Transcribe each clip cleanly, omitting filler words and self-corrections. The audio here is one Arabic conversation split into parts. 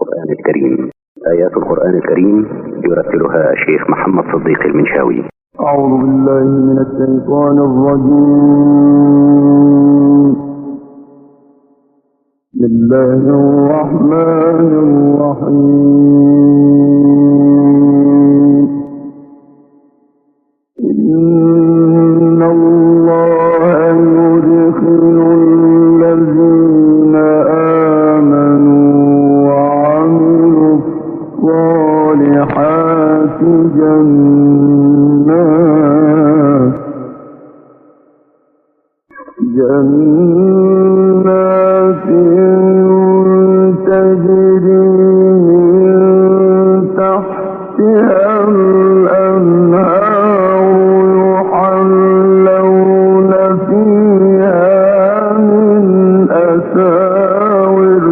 القرآن الكريم. آيات القرآن الكريم يرتلها شيخ محمد صديق المنشاوي. أعوذ بالله من الشيطان الرجيم. بسم الله الرحمن الرحيم. إن الله يدخل الذين آمنوا وعملوا الصالحات جنات تجري من تحتها الأنهار يحلون فيها من أساور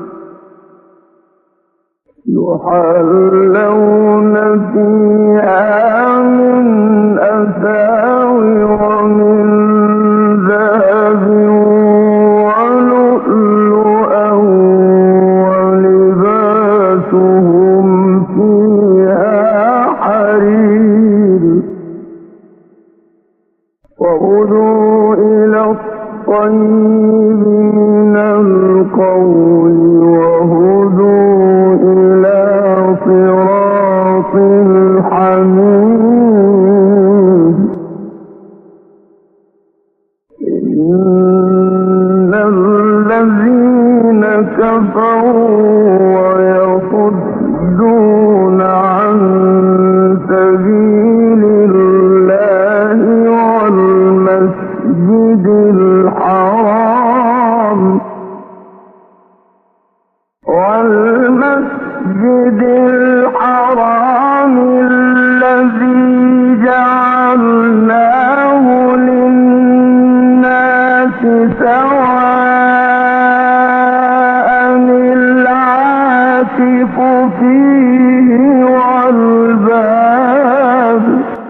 من ذهب ولؤلؤا ولباسهم فيها حرير. وهدوا إلى الطيب من القول وهدوا إلى صراط الحميد. إن الذين كفروا ويصدون عن سبيل الله والمسجد الحرام الذي جعلناه للناس سواء العاكف فيه والباد.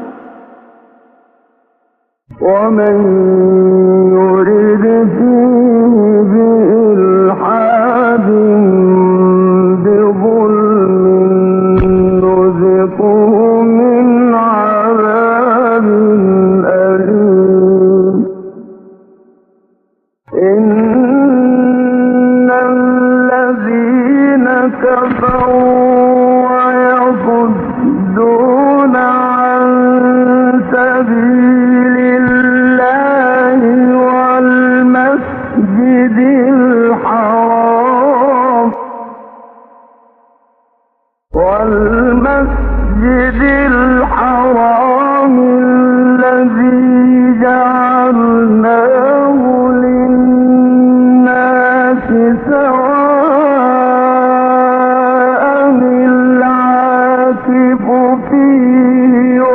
ومن يرد فيه بإلحاد بظلم نذقه من عذاب أليم. إن الذين كفروا ويصدون عن سبيل الله والمسجد الحرام الذي جعلناه للناس سواء العاكف فيه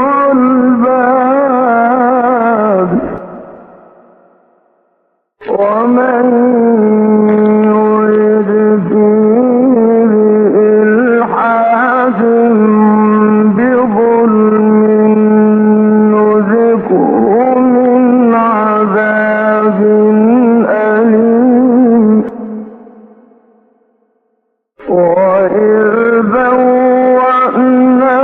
والباد. ومن يرد فيه بإلحاد بظلم نذقه من عذاب أليم. وإذ بوأنا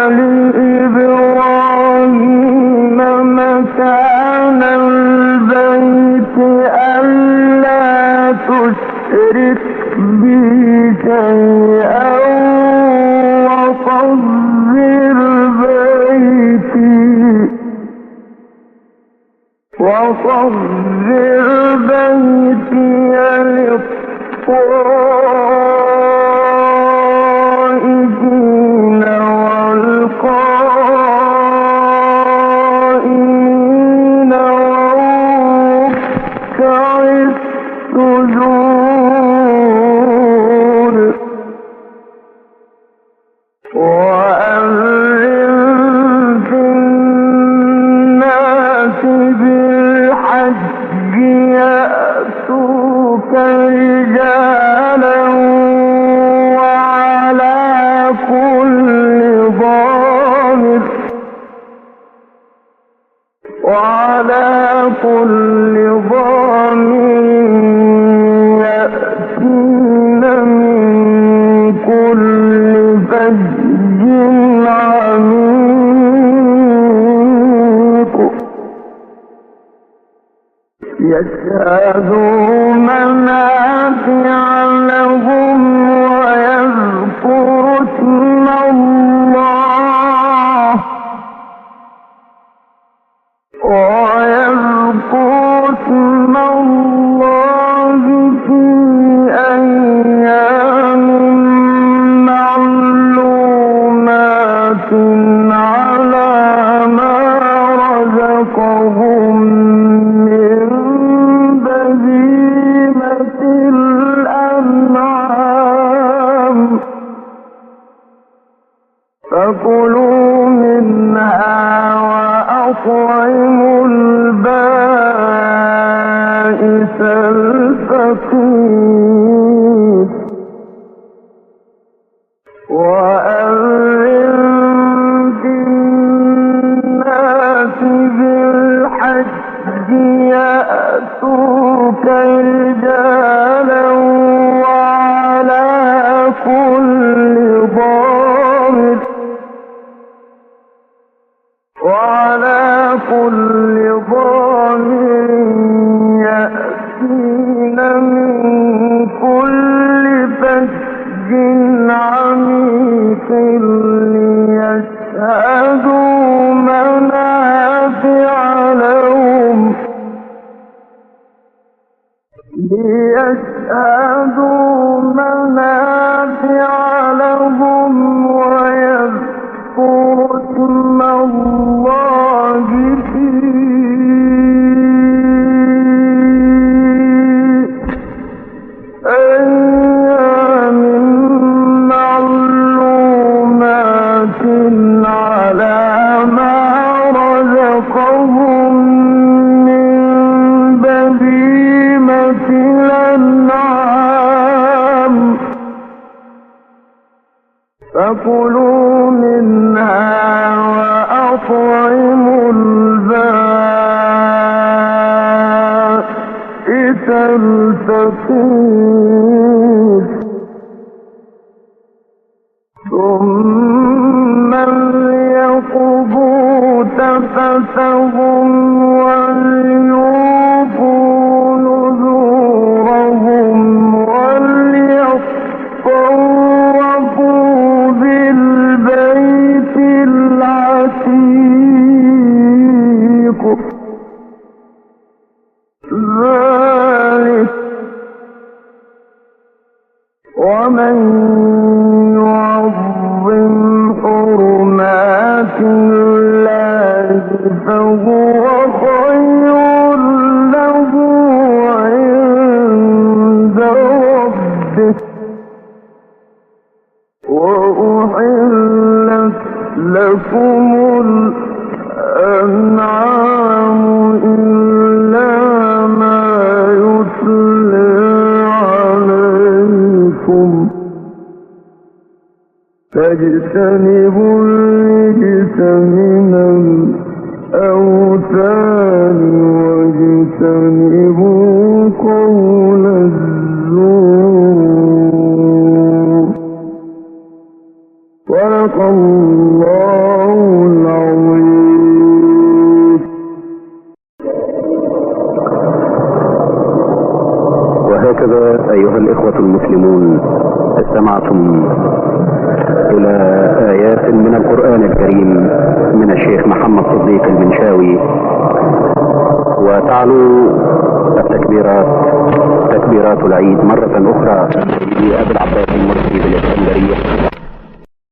لإبراهيم مكان البيت ألا تشرك بي شيئا وطهر بيتي للطائفين والقائمين والركع السجود. وأذن في الناس بالحج يأتوك رجالا ليشهدوا منافع لهم ويذكروا اسم الله في أيام معلومات على ما رزقهم من بهيمة الأنعام فكلوا منها وأطعموا البائس الفقير وأذن في الناس بالحج يأتوك رجالا وعلى كل ضامر يأتين من كل فج عميق ليشهدوا منافع لهم ويذكروا اسم الله في أيام معلومات على ما رزقهم من بهيمة الأنعام فكلوا منها وأطعموا البائس الفقير ثم ليقضوا تفثهم وليوفوا نذورهم وليطوفوا بالبيت العتيق ذلك ومن يعظم حرمات الله فهو خير له عند ربه وأحلت لكم الأنعام إلا ما يتلى عليكم فاجتنبوا الرجس من الأوثان واجتنبوا قول الزور صدق الله العظيم. وهكذا أيها الإخوة المسلمون استمعتم إلى آيات من القرآن الكريم من الشيخ محمد صديق المنشاوي، وتعلو التكبيرات تكبيرات العيد مرة أخرى لأبي العباس المرسي بالإسكندرية